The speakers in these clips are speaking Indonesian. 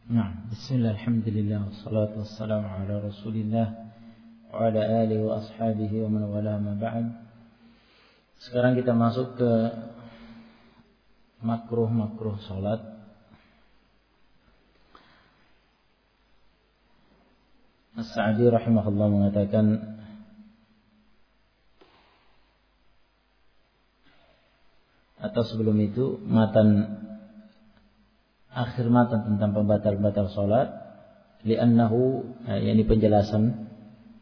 Nah, bismillah, alhamdulillah, wassalatu wassalamu ala rasulillah wa ala alihi wa ashabihi wa man wala ma ba'd. Sekarang kita masuk ke makruh salat. As-Sa'di rahimahullah mengatakan, atau sebelum itu akhir matan tentang pembatal-batal salat, li'annahu, yakni penjelasan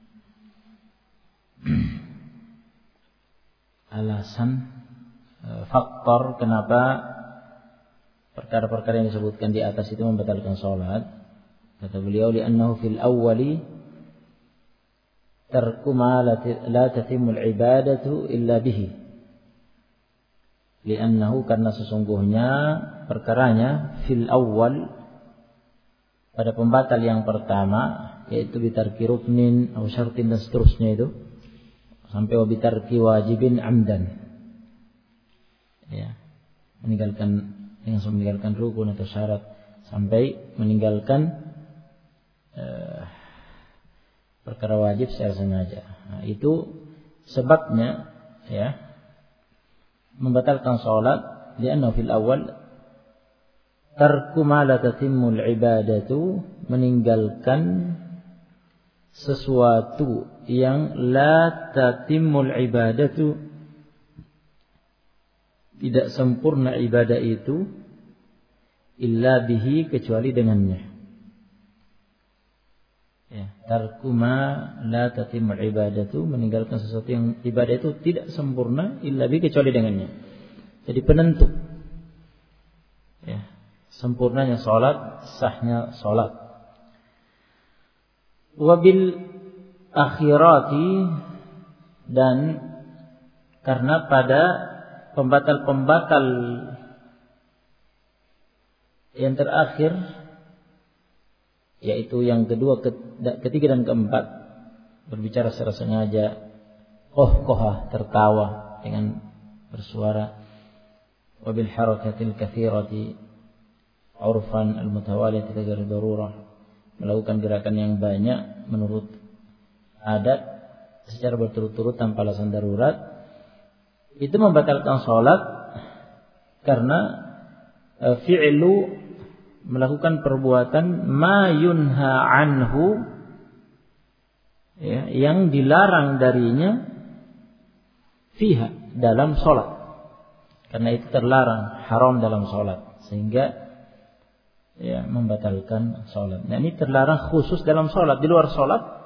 alasan faktor kenapa perkara-perkara yang disebutkan di atas itu membatalkan salat. Kata beliau, li'annahu fil awwali tarku ma la tatimul ibadatu illa bihi. Li'annahu, karena sesungguhnya perkaranya fil awwal, pada pembatal yang pertama, yaitu bitarki ruknin atau syartin dan seterusnya itu, sampai wabitarki wajibin amdan, ya, meninggalkan rukun atau syarat, sampai meninggalkan perkara wajib secara sengaja. Nah, itu sebabnya, ya, membatalkan salat. Li'annahu fil awal tarku ma la tatimmul ibadatu, meninggalkan sesuatu yang la tatimmul ibadatu, tidak sempurna ibadah itu, illa bihi, kecuali dengannya. Ya, tarku ma la tatimul ibadatu, meninggalkan sesuatu yang ibadah itu tidak sempurna, illa bihi, kecuali dengannya. Jadi penentu, ya, sempurnanya salat, sahnya salat. Wabil akhirati, dan karena pada pembatal-pembatal yang terakhir, yaitu yang kedua, ketiga dan keempat, berbicara secara sengaja, kohah, tertawa dengan bersuara, wabil harakatil katsirati urfan al-mutawaliyati ghairi darurah, melakukan gerakan yang banyak menurut adat secara berturut-turut tanpa alasan darurat, itu membatalkan salat. Karena fi'lu, melakukan perbuatan ma yunha anhu, ya, yang dilarang darinya, fiha, dalam salat. Karena itu terlarang, haram dalam salat, sehingga, ya, membatalkan salat. Nah, ini terlarang khusus dalam salat. Di luar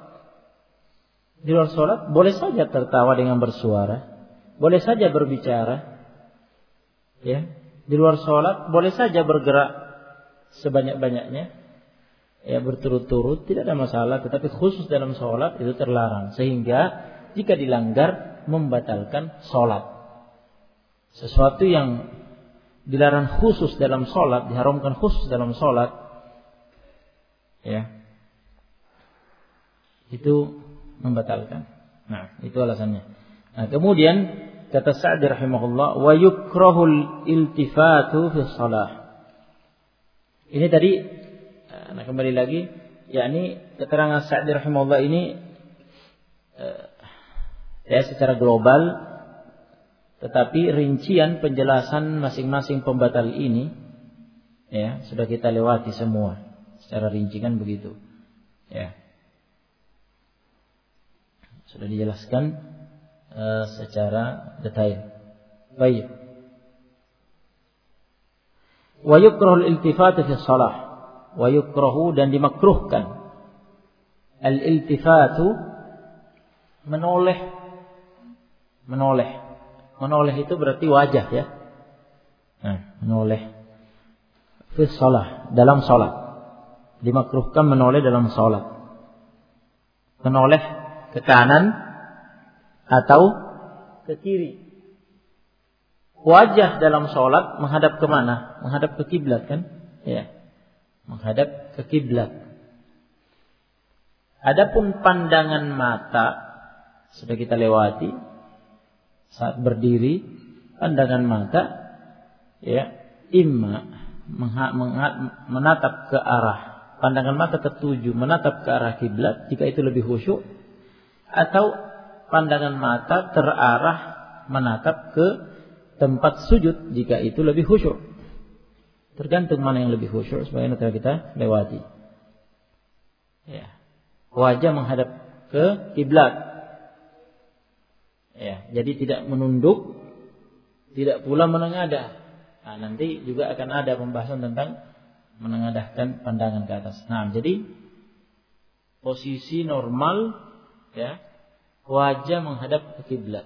salat boleh saja tertawa dengan bersuara, boleh saja berbicara, ya. Di luar salat boleh saja bergerak sebanyak-banyaknya, ya, berturut-turut, tidak ada masalah. Tetapi khusus dalam salat itu terlarang, sehingga jika dilanggar membatalkan salat. Sesuatu yang dilarang khusus dalam salat, diharamkan khusus dalam salat, ya, itu membatalkan. Nah, itu alasannya. Nah, kemudian kata Sa'di rahimahullah, wa yukrahul iltifatu fi shalah. Ini tadi, nah, kembali lagi, yakni keterangan Sa'di rahimahullah ini, ya, secara global, tetapi rincian penjelasan masing-masing pembatal ini, ya, sudah kita lewati semua secara rinci, kan begitu, ya, sudah dijelaskan secara detail. Baik. Wa yukrahul iltifatu fi shalah. Wa yukrahu, dan dimakruhkan, al-iltifatu, menoleh. Menoleh itu berarti wajah, ya. Nah, menoleh fi shalah, dalam salat. Dimakruhkan menoleh dalam salat. Menoleh ke kanan atau ke kiri. Wajah dalam salat menghadap ke mana? Menghadap ke kiblat, kan? Ya. Menghadap ke kiblat. Adapun pandangan mata sudah kita lewati. Saat berdiri, pandangan mata, ya, imma menatap ke arah pandangan mata tertuju menatap ke arah kiblat jika itu lebih khusyuk, atau pandangan mata terarah menatap ke tempat sujud jika itu lebih khusyuk. Tergantung mana yang lebih khusyuk, sebagaimana telah kita lewati. Ya. Wajah menghadap ke kiblat. Ya, jadi tidak menunduk, tidak pula menengadah. Nah, nanti juga akan ada pembahasan tentang menengadahkan pandangan ke atas. Nah, jadi posisi normal, ya, wajah menghadap ke kiblat.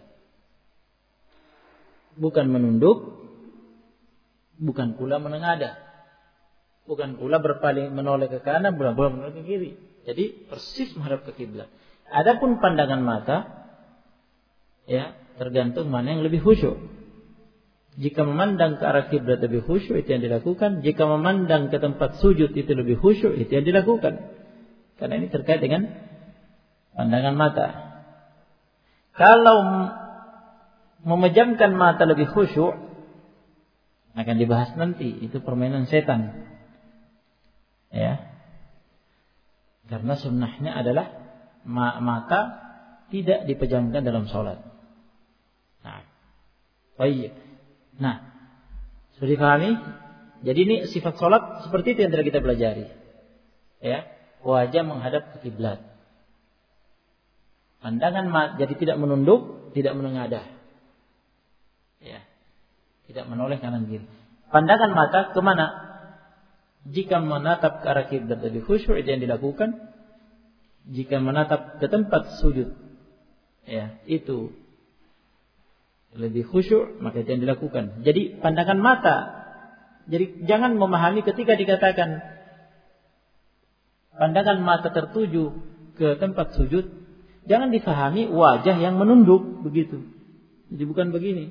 Bukan menunduk, bukan pula menengadah, bukan pula berpaling menoleh ke kanan, bukan pula menoleh ke kiri. Jadi persis menghadap ke kiblat. Adapun pandangan mata, ya, tergantung mana yang lebih khusyuk. Jika memandang ke arah kiblat lebih khusyuk, itu yang dilakukan. Jika memandang ke tempat sujud itu lebih khusyuk, itu yang dilakukan. Karena ini terkait dengan pandangan mata. Kalau memejamkan mata lebih khusyuk, akan dibahas nanti, itu permainan setan. Ya. Karena sunnahnya adalah mata tidak dipejamkan dalam sholat. Nah, baik. Nah, sudah dipahami? Jadi ini sifat sholat seperti itu yang telah kita pelajari. Ya, wajah menghadap ke kiblat. Pandangan mata jadi tidak menunduk, tidak menengadah. Ya, tidak menoleh kanan kiri. Pandangan mata kemana? Jika menatap ke arah kiblat lebih khusyuk, itu yang dilakukan. Jika menatap ke tempat sujud, ya, itu lebih khusyuk, maka itu yang dilakukan. Jadi pandangan mata. Jadi jangan memahami ketika dikatakan pandangan mata tertuju ke tempat sujud, jangan difahami wajah yang menunduk begitu. Jadi bukan begini.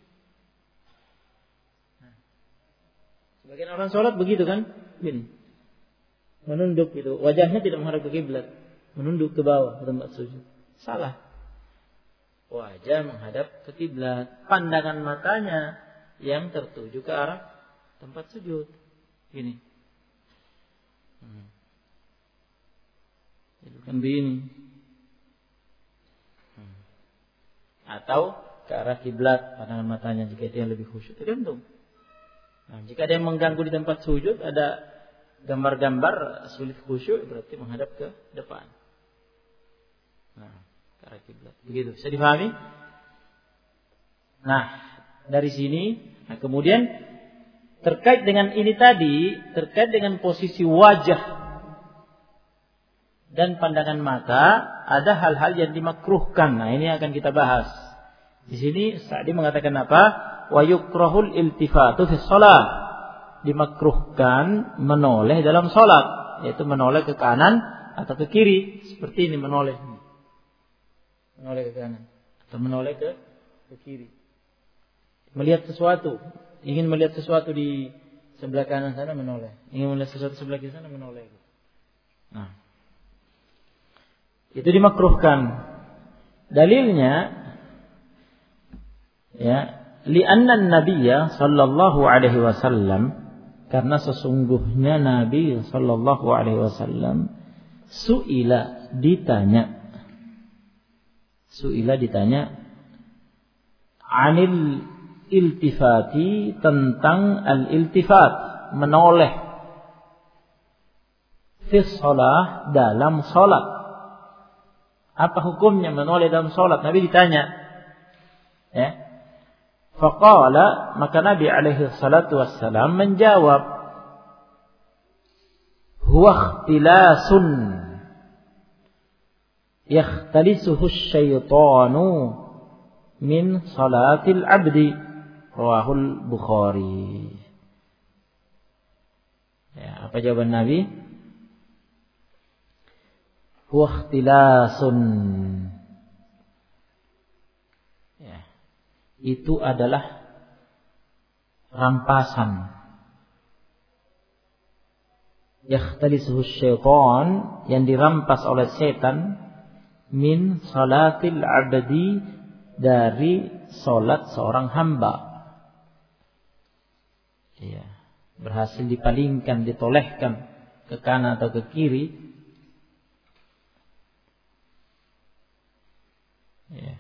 Sebagian orang sholat begitu kan? Begini. Menunduk gitu. Wajahnya tidak menghadap ke kiblat, menunduk ke bawah ke tempat sujud. Salah. Wajah menghadap ke kiblat, pandangan matanya yang tertuju ke arah tempat sujud. Gini. Itu kan begini. Atau ke arah kiblat pandangan matanya jika itu yang lebih khusyuk. Tergantung. Nah, jika ada yang mengganggu di tempat sujud, ada gambar-gambar sulit khusyuk, berarti menghadap ke depan. Nah, ke arah kiblat. Begitu, bisa dipahami? Nah, dari sini, nah kemudian terkait dengan ini tadi, terkait dengan posisi wajah dan pandangan mata, ada hal-hal yang dimakruhkan. Nah, ini akan kita bahas. Di sini Sa'di mengatakan apa? Wa yukrahul iltifatu fi shalah. Dimakruhkan menoleh dalam salat, yaitu menoleh ke kanan atau ke kiri, seperti ini menoleh ke kanan atau menoleh ke kiri. Melihat sesuatu, ingin melihat sesuatu di sebelah kanan sana menoleh, ingin melihat sesuatu sebelah kiri sana menoleh. Nah, itu dimakruhkan. Dalilnya, ya, li'anna an-nabiyya sallallahu alaihi wasallam, karena sesungguhnya Nabi sallallahu alaihi wasallam su'ila ditanya anil iltifati, tentang al-iltifat, menoleh fi shalah, dalam salat. Apa hukumnya menoleh dalam salat? Nabi ditanya. Ya. Faqala, maka Nabi alaihi salatu wassalam menjawab, huwa ikhtilasun yakhtalisuhu asyaitanu min salatil abdi, rawahul Bukhari. Ya, apa jawaban Nabi? Huwa ikhtilasun, itu adalah rampasan. Yakhtalisuhu syaitan, yang dirampas oleh setan, min salatil abdi, dari salat seorang hamba. Ya, berhasil dipalingkan, ditolehkan ke kanan atau ke kiri. Ya.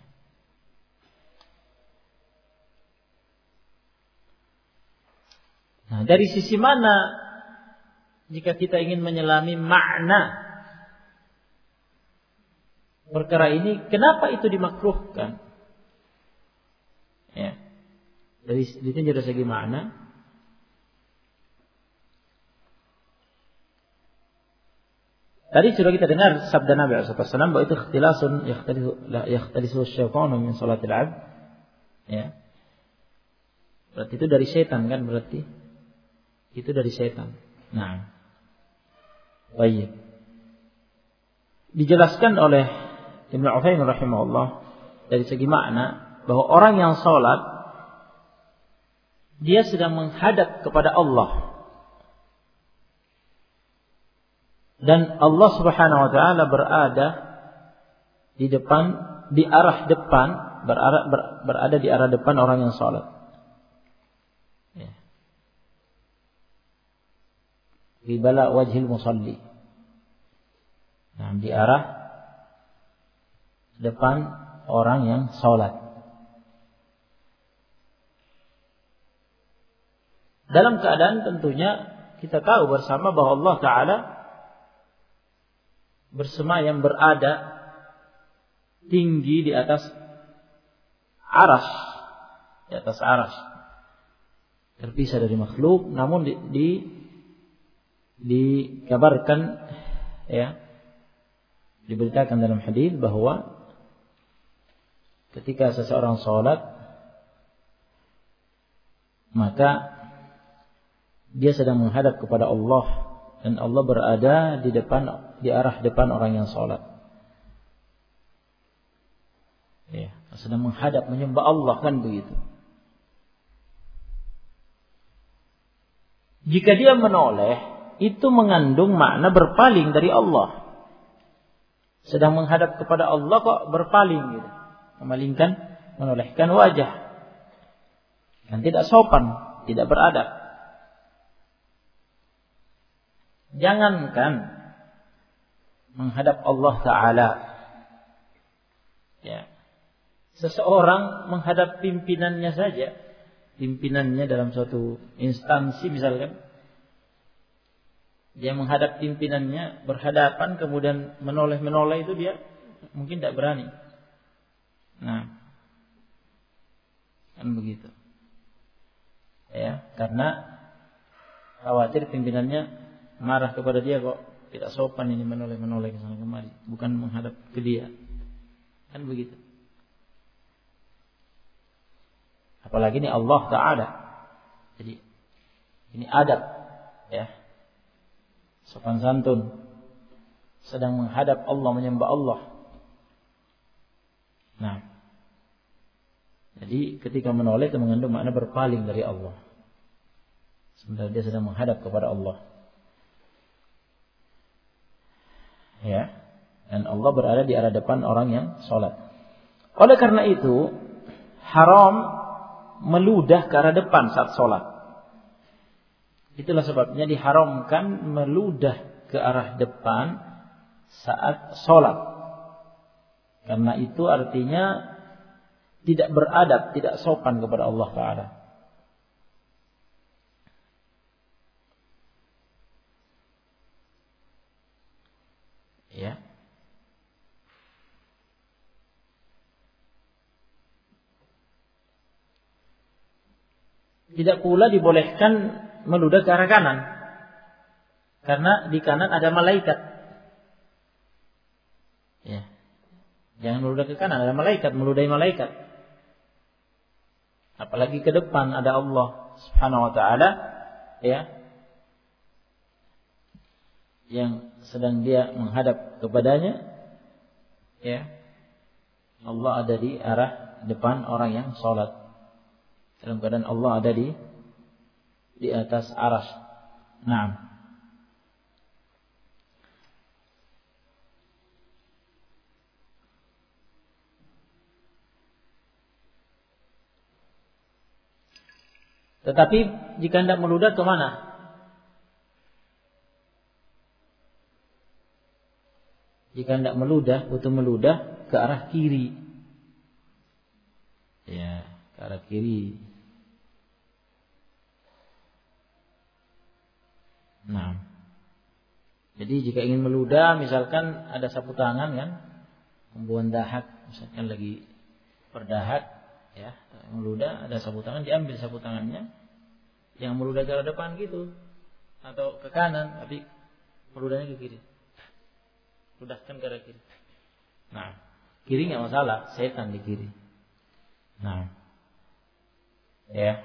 Nah, dari sisi mana jika kita ingin menyelami makna perkara ini, kenapa itu dimakruhkan? Ya. Ditinjau dari segi makna. Tadi sudah kita dengar sabda Nabi SAW bahwa itu ikhtilasun yakhtalisu syaitanu min salatil abd. Ya. Berarti itu dari setan kan berarti? Itu dari setan. Nah. Baik. Dijelaskan oleh Ibnu Utsaimin rahimahullah dari segi makna bahwa orang yang salat dia sedang menghadap kepada Allah. Dan Allah Subhanahu wa taala berada di depan, di arah depan, berada di arah depan orang yang salat. Ya. Qibala wajhil musalli. Nah, di arah depan orang yang salat. Dalam keadaan tentunya kita tahu bersama bahwa Allah Ta'ala bersemayam berada tinggi di atas arasy, di atas arasy, terpisah dari makhluk, namun dikabarkan, ya, diberitakan dalam hadis bahwa ketika seseorang sholat maka dia sedang menghadap kepada Allah dan Allah berada di arah depan orang yang sholat. Ya, sedang menghadap menyembah Allah kan begitu. Jika dia menoleh, itu mengandung makna berpaling dari Allah. Sedang menghadap kepada Allah kok berpaling gitu. Memalingkan, menolehkan wajah. Dan tidak sopan, tidak beradab. Jangankan menghadap Allah Ta'ala, ya, seseorang menghadap pimpinannya saja, pimpinannya dalam suatu instansi misalkan, dia menghadap pimpinannya berhadapan kemudian menoleh itu dia mungkin tidak berani. Nah, kan begitu, ya, karena khawatir pimpinannya marah kepada dia, kok tidak sopan ini menoleh ke sana kemari, bukan menghadap ke dia. Kan begitu. Apalagi ini Allah Ta'ala. Jadi ini adab, ya. Sopan santun. Sedang menghadap Allah, menyembah Allah. Nah. Jadi ketika menoleh itu mengandung makna berpaling dari Allah. Sementara dia sedang menghadap kepada Allah. Ya, dan Allah berada di arah depan orang yang sholat. Oleh karena itu haram meludah ke arah depan saat sholat. Itulah sebabnya diharamkan meludah ke arah depan saat sholat. Karena itu artinya tidak beradab, tidak sopan kepada Allah Ta'ala. Ya. Tidak pula dibolehkan meludah ke arah kanan, karena di kanan ada malaikat. Ya. Jangan meludah ke kanan, ada malaikat, meludahi malaikat. Apalagi ke depan ada Allah Subhanahu wa taala, ya, yang sedang dia menghadap kepadanya, ya. Allah ada di arah depan orang yang sholat. Dalam keadaan Allah ada di atas arasy. Naam. Tetapi jika hendak meludah ke mana? Jika hendak meludah, butuh meludah ke arah kiri. Ya, ke arah kiri. Nah, jadi jika ingin meludah, misalkan ada sapu tangan kan, membuat dahak, misalkan lagi berdahak, ya, meludah, ada sapu tangan, diambil sapu tangannya, yang meludah ke arah depan gitu, atau ke kanan, tapi meludahnya ke kiri. Ludahkan ke arah kiri. Nah, kiri nggak masalah, setan di kiri. Nah, ya.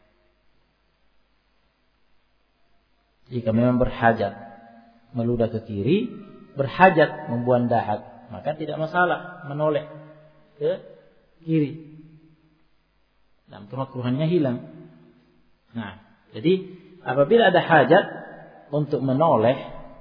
Jika memang berhajat meludah ke kiri, berhajat membuang dahak, maka tidak masalah menoleh ke kiri. Dan kemakruhannya hilang. Nah, jadi apabila ada hajat untuk menoleh,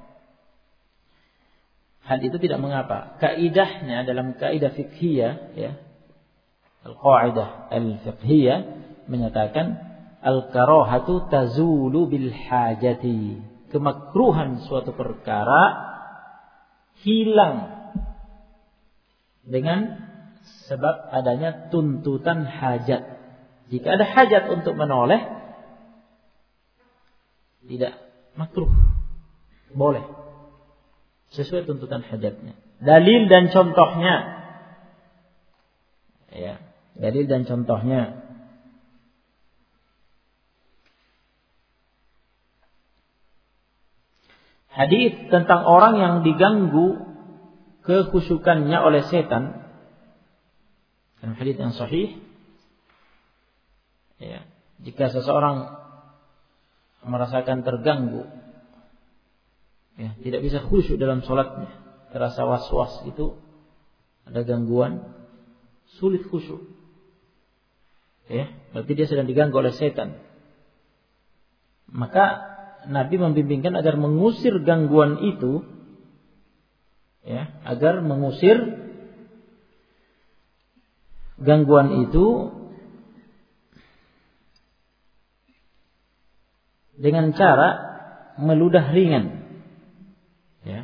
hal itu tidak mengapa. Kaidahnya dalam kaidah fiqhiyah, ya, al-qaidah al-fiqhiyah menyatakan al-karahatu tazulu bil hajati. Kemakruhan suatu perkara hilang dengan sebab adanya tuntutan hajat. Jika ada hajat untuk menoleh, tidak makruh, boleh sesuai tuntutan hajatnya. Dalil dan contohnya, ya, dalil dan contohnya. Hadis tentang orang yang diganggu kekhusyukannya oleh setan, dalam hadis yang sahih, ya, jika seseorang merasakan terganggu, ya, tidak bisa khusyuk dalam sholatnya, terasa was-was itu, ada gangguan, sulit khusyuk, ya, berarti dia sedang diganggu oleh setan. Maka Nabi membimbingkan agar mengusir gangguan itu, ya, agar mengusir gangguan itu dengan cara meludah ringan, ya,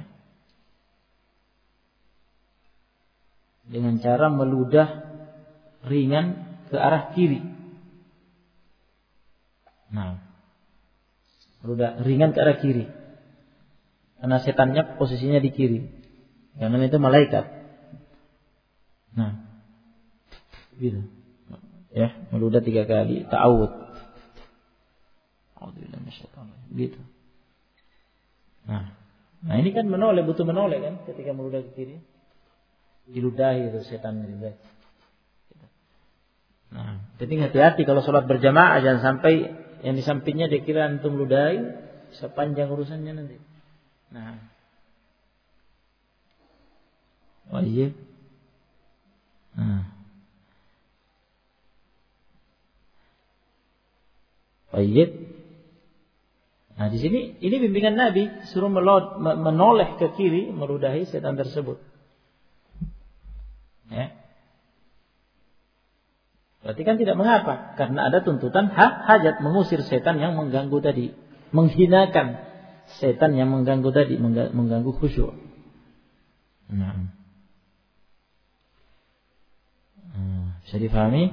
dengan cara meludah ringan ke arah kiri. Nah, meludah ringan ke arah kiri, karena setannya posisinya di kiri, karena itu malaikat. Nah, gitu, ya, meludah 3 kali, ta'awud, gitu. Nah, ini kan menoleh, butuh menoleh kan, ketika meludah ke kiri, diludahi itu setan juga. Nah, jadi hati-hati kalau sholat berjamaah, jangan sampai yang di sampingnya dia kira antum ludahi, bisa panjang urusannya nanti. Nah, oh iya. Baik. Nah, di sini ini bimbingan Nabi, suruh menoleh ke kiri, meludahi setan tersebut. Ya. Berarti kan tidak mengapa, karena ada tuntutan hajat, mengusir setan yang mengganggu tadi, menghinakan setan yang mengganggu tadi, mengganggu khusyuk. Nah. Bisa difahami?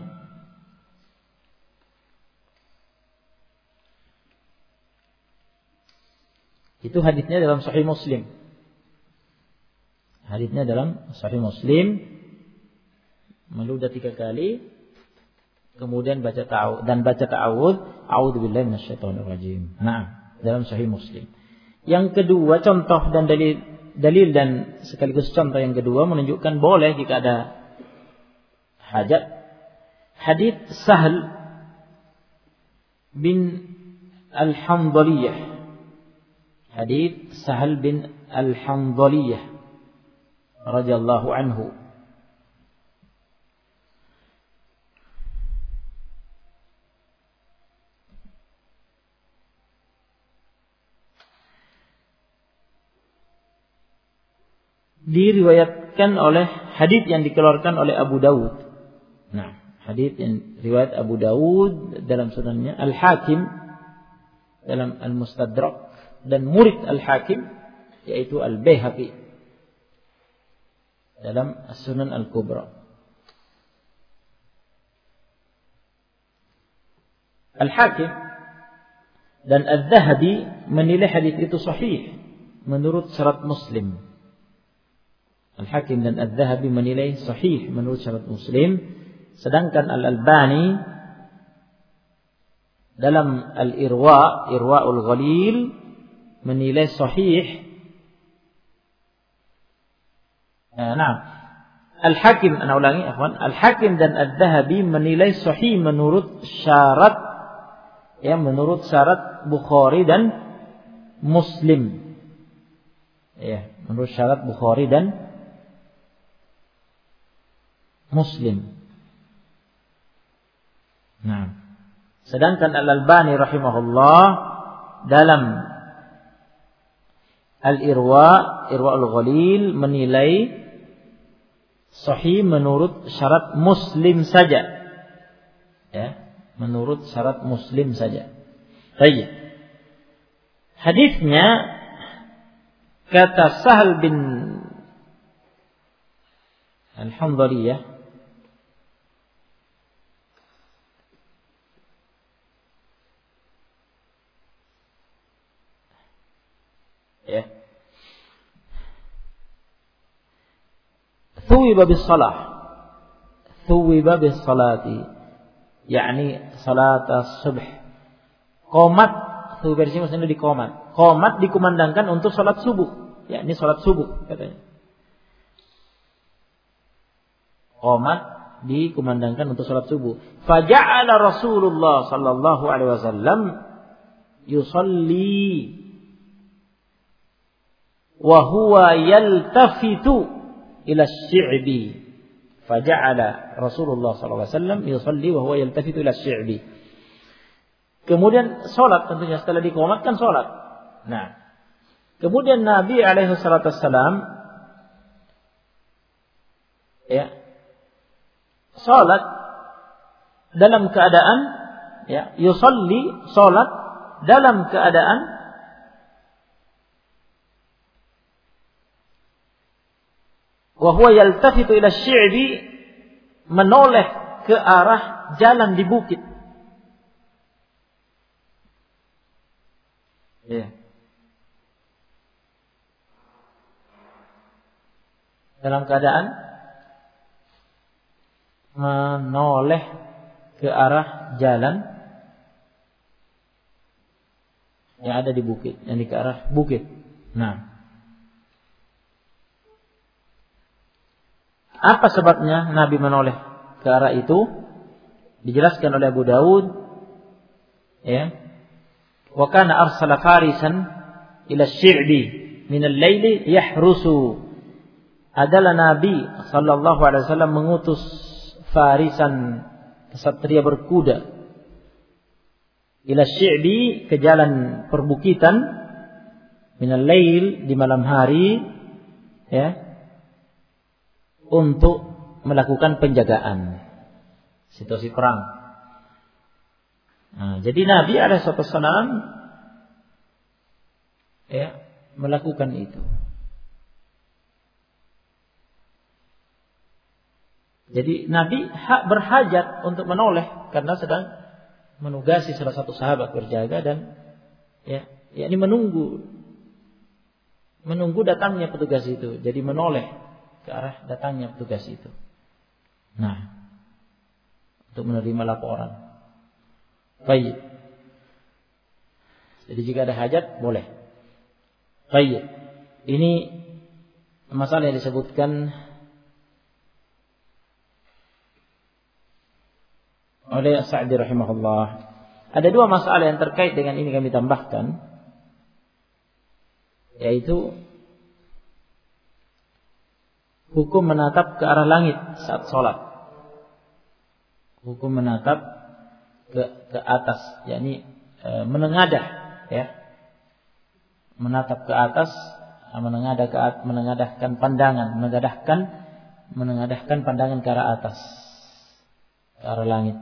Itu hadisnya dalam Sahih Muslim. Hadisnya dalam Sahih Muslim, meludah 3 kali, kemudian baca ta'awud, dan baca ta'awud, a'udzubillahi minasyaitonir rajim. Nah, dalam Sahih Muslim. Yang kedua, contoh dan dalil dan sekaligus contoh yang kedua menunjukkan boleh jika ada hajat. Hadis Sahl bin Al-Hamdaliyah. Hadis Sahl bin Al-Hamdaliyah radhiyallahu anhu. Diriwayatkan oleh hadis yang dikeluarkan oleh Abu Dawud. Nah, hadis yang riwayat Abu Dawud dalam sunannya, Al-Hakim dalam Al-Mustadrak, dan murid Al-Hakim yaitu Al-Baihaqi. dalam As-Sunan Al-Kubra. Al-Hakim dan Adz-Dzahabi menilai hadis itu sahih menurut syarat Muslim. Al-Hakim dan Adz-Dzahabi menilai sahih menurut syarat Muslim, sedangkan Al-Albani dalam Irwaul Ghalil menilai sahih. Al-Hakim, ana ulangi ikhwan, Al-Hakim dan Adz-Dzahabi menilai sahih menurut syarat menurut syarat Bukhari dan Muslim. Ya, menurut syarat Bukhari dan Muslim. Nah, sedangkan Al-Albani rahimahullah dalam Irwaul Ghalil menilai sahih menurut syarat Muslim saja. Ya, menurut syarat Muslim saja. Baik. Hadisnya kata Sahal bin Al-Hamdaliyah, ya, thuwiba bis salati, yakni salat as-subh. Qomat, itu versi maksudnya dikomat. Qomat dikumandangkan untuk salat subuh, yakni salat subuh katanya. Qomat dikumandangkan untuk salat subuh. Faja'ala Rasulullah sallallahu alaihi wasallam yusalli wa huwa yaltafitu ila asy-syi'bi. Faja'ala Rasulullah sallallahu alaihi wasallam yusalli wa huwa yaltafitu ila asy-syi'bi. Kemudian salat, tentunya setelah diqomatkan salat. Nah, kemudian Nabi alaihi salatu wasallam salat dalam keadaan yusalli, salat dalam keadaan wa huwa yaltafitu ila asy-syi'bi, menoleh ke arah jalan di bukit. Ya. Dalam keadaan menoleh ke arah jalan yang ada di bukit, yang ke arah bukit. Nah, apa sebabnya Nabi menoleh ke arah itu? Dijelaskan oleh Abu Daud, ya. Wa kana arsala farisan ila asy-syi'bi min al-laili yahrusu. Adalah Nabi sallallahu alaihi wasallam mengutus farisan, kesatria berkuda, ila asy-syi'bi, ke jalan perbukitan, min al-lail, di malam hari, ya, untuk melakukan penjagaan situasi perang. Nah, jadi Nabi alaihissalam melakukan itu. Jadi Nabi berhajat untuk menoleh karena sedang menugasi salah satu sahabat berjaga dan yakni menunggu datangnya petugas itu. Jadi menoleh ke arah datangnya petugas itu. Nah, untuk menerima laporan. Baik. Jadi jika ada hajat boleh. Baik. Ini masalah yang disebutkan oleh Sa'di rahimahullah. Ada dua masalah yang terkait dengan ini kami tambahkan, yaitu hukum menatap ke arah langit saat sholat. Hukum menatap ke atas, yakni menengadah, ya, menatap ke atas, menengadahkan pandangan, menengadahkan pandangan ke arah atas, ke arah langit.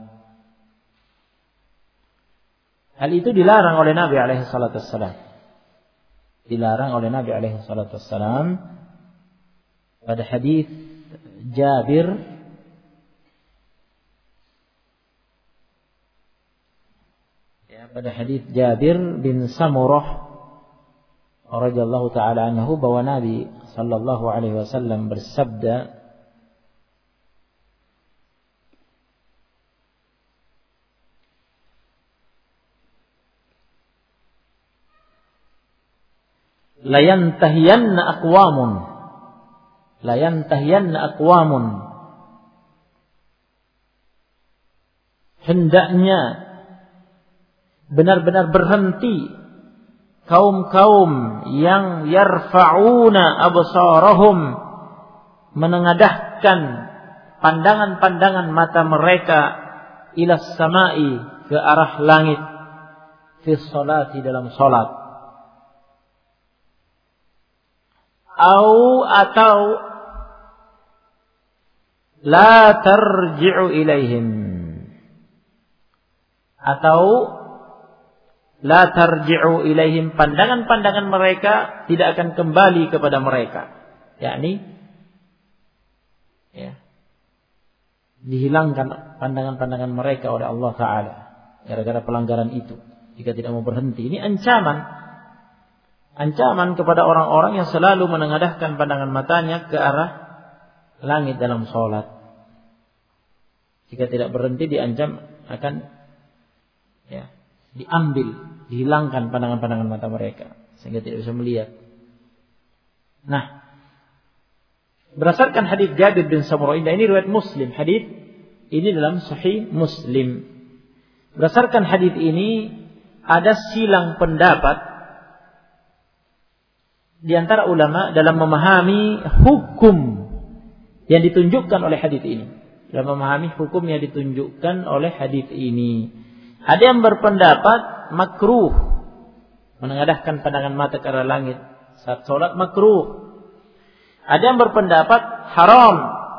Hal itu dilarang oleh Nabi alaihi salatu wassalam. Dilarang oleh Nabi alaihi salatu wassalam pada hadis Jabir bin Samurah radhiyallahu taala anhu bahwa Nabi sallallahu alaihi wasallam bersabda, la yantahiyanna aqwamun, hendaknya benar-benar berhenti kaum-kaum yang yarfa'una absarahum, menengadahkan pandangan-pandangan mata mereka ila samai, ke arah langit, fi sholati, dalam salat, atau la tarji'u ilaihim, pandangan-pandangan mereka tidak akan kembali kepada mereka, yakni dihilangkan pandangan-pandangan mereka oleh Allah Ta'ala gara-gara pelanggaran itu jika tidak mau berhenti. Ini ancaman kepada orang-orang yang selalu menengadahkan pandangan matanya ke arah langit dalam sholat. Jika tidak berhenti diancam akan dihilangkan pandangan-pandangan mata mereka sehingga tidak bisa melihat. Nah, berdasarkan hadis Jabir bin Samurah, ini riwayat Muslim, hadis ini dalam Sahih Muslim. Berdasarkan hadis ini ada silang pendapat di antara ulama dalam memahami hukum yang ditunjukkan oleh hadis ini. Dalam memahami hukum yang ditunjukkan oleh hadis ini. Ada yang berpendapat makruh menengadahkan pandangan mata ke arah langit saat sholat, makruh. Ada yang berpendapat haram.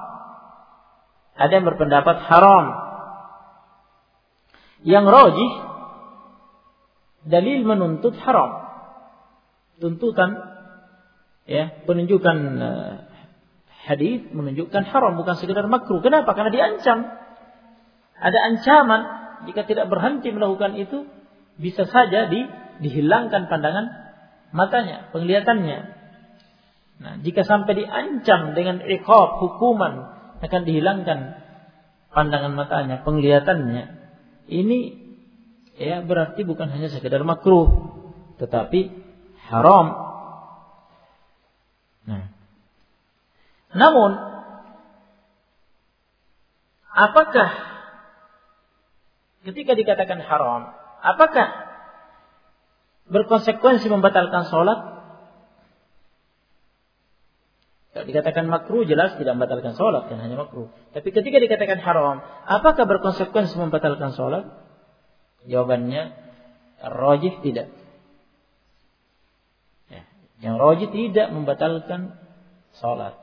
Yang rajih, dalil menuntut haram. Tuntutan penunjukan hadis menunjukkan haram, bukan sekedar makruh. Kenapa? Karena diancam. Ada ancaman jika tidak berhenti melakukan itu, bisa saja dihilangkan pandangan matanya, penglihatannya. Nah, jika sampai diancam dengan iqab, hukuman, akan dihilangkan pandangan matanya, penglihatannya, ini berarti bukan hanya sekedar makruh, tetapi haram. Nah, namun apakah ketika dikatakan haram, apakah berkonsekuensi membatalkan sholat? Kalau dikatakan makruh, jelas tidak membatalkan sholat, kan hanya makruh. Tapi ketika dikatakan haram, apakah berkonsekuensi membatalkan sholat? Jawabannya rajih tidak. Yang rajih tidak membatalkan sholat.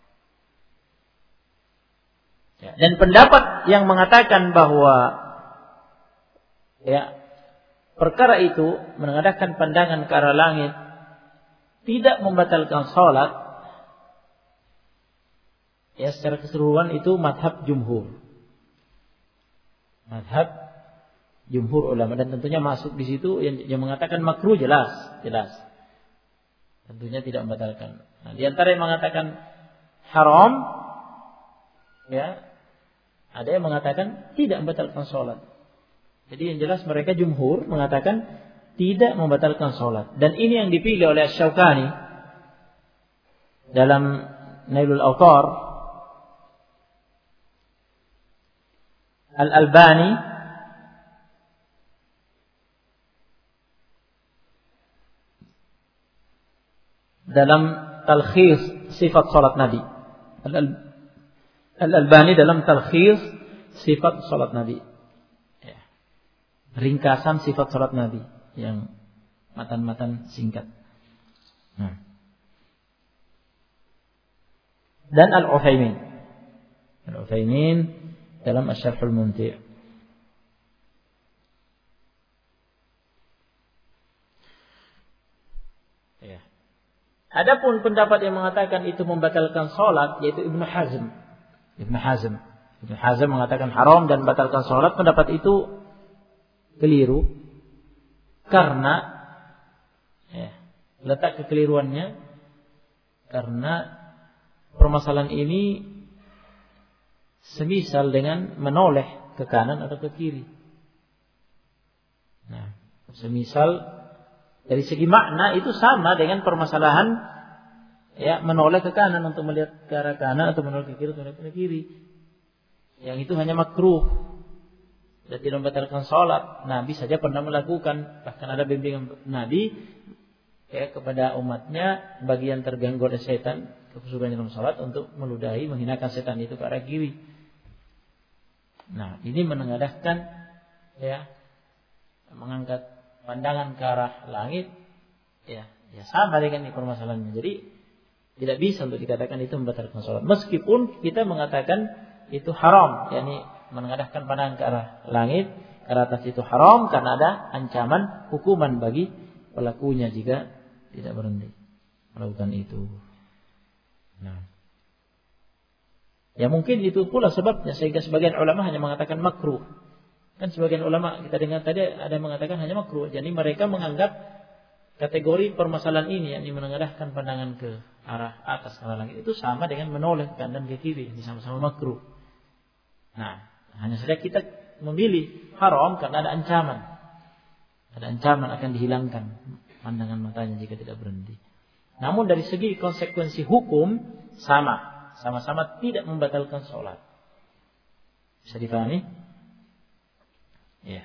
Dan pendapat yang mengatakan bahwa perkara itu menengadahkan pandangan ke arah langit tidak membatalkan sholat, secara keseluruhan itu madhab jumhur. Madhab jumhur ulama, dan tentunya masuk di situ yang mengatakan makruh, jelas. Tentunya tidak membatalkan. Nah, di antara yang mengatakan haram, ada yang mengatakan tidak membatalkan sholat. Jadi yang jelas mereka jumhur mengatakan tidak membatalkan sholat. Dan ini yang dipilih oleh Asy-Syaukani dalam Nailul Awtar, Al-Albani dalam talkhis sifat salat Nabi. Al-Albani dalam talkhis sifat salat Nabi. Ringkasan sifat salat Nabi yang matan-matan singkat. Dan Al-Utsaimin dalam Asy-Syarhul Mumti'. Adapun pendapat yang mengatakan itu membatalkan sholat, yaitu Ibnu Hazm. Ibnu Hazm mengatakan haram dan membatalkan sholat. Pendapat itu keliru. Karena letak kekeliruannya, karena permasalahan ini semisal dengan menoleh ke kanan atau ke kiri. Nah, semisal dari segi makna itu sama dengan permasalahan menoleh ke kanan untuk melihat ke arah kanan atau menoleh ke kiri untuk melihat ke kiri. Yang itu hanya makruh dan tidak membatalkan sholat. Nabi saja pernah melakukan, bahkan ada bimbingan Nabi kepada umatnya bagian terganggu oleh setan kesusukan dalam sholat untuk meludahi, menghinakan setan itu ke arah kiri. Nah, ini menengadahkan mengangkat pandangan ke arah langit, sama dengan ini permasalahannya. Jadi tidak bisa untuk dikatakan itu membatalkan sholat. Meskipun kita mengatakan itu haram, yakni menengadahkan pandangan ke arah langit, ke arah atas itu haram karena ada ancaman hukuman bagi pelakunya jika tidak berhenti melakukan itu. Nah, mungkin itu pula sebabnya sehingga sebagian ulama hanya mengatakan makruh. Kan sebagian ulama kita dengar tadi ada yang mengatakan hanya makruh. Jadi mereka menganggap kategori permasalahan ini, yakni menengadahkan pandangan ke arah atas, ke arah langit, itu sama dengan menoleh ke kanan ke kiri, ini sama-sama makruh. Nah, hanya saja kita memilih haram karena ada ancaman. Ada ancaman akan dihilangkan pandangan matanya jika tidak berhenti. Namun dari segi konsekuensi hukum sama-sama tidak membatalkan sholat. Bisa dipahami? Ya.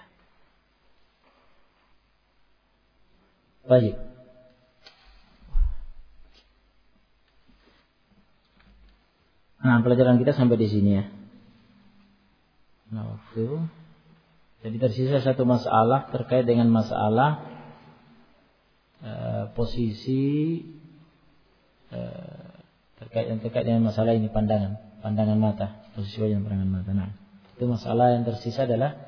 Baik. Nah, pelajaran kita sampai di sini ya. Nah, waktu. Jadi tersisa satu masalah terkait dengan masalah posisi terkait dengan masalah ini pandangan mata, posisi wajah pandangan mata. Nah, itu masalah yang tersisa adalah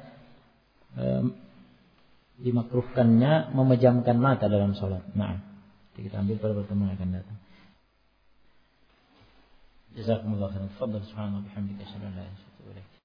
dimakruhkannya memejamkan mata dalam sholat. Nah, kita ambil pada pertemuan yang akan datang. Jazakumullah khairan. Tafadhal subhanallahi wa bihamdihi asyhadu an la ilaha illa anta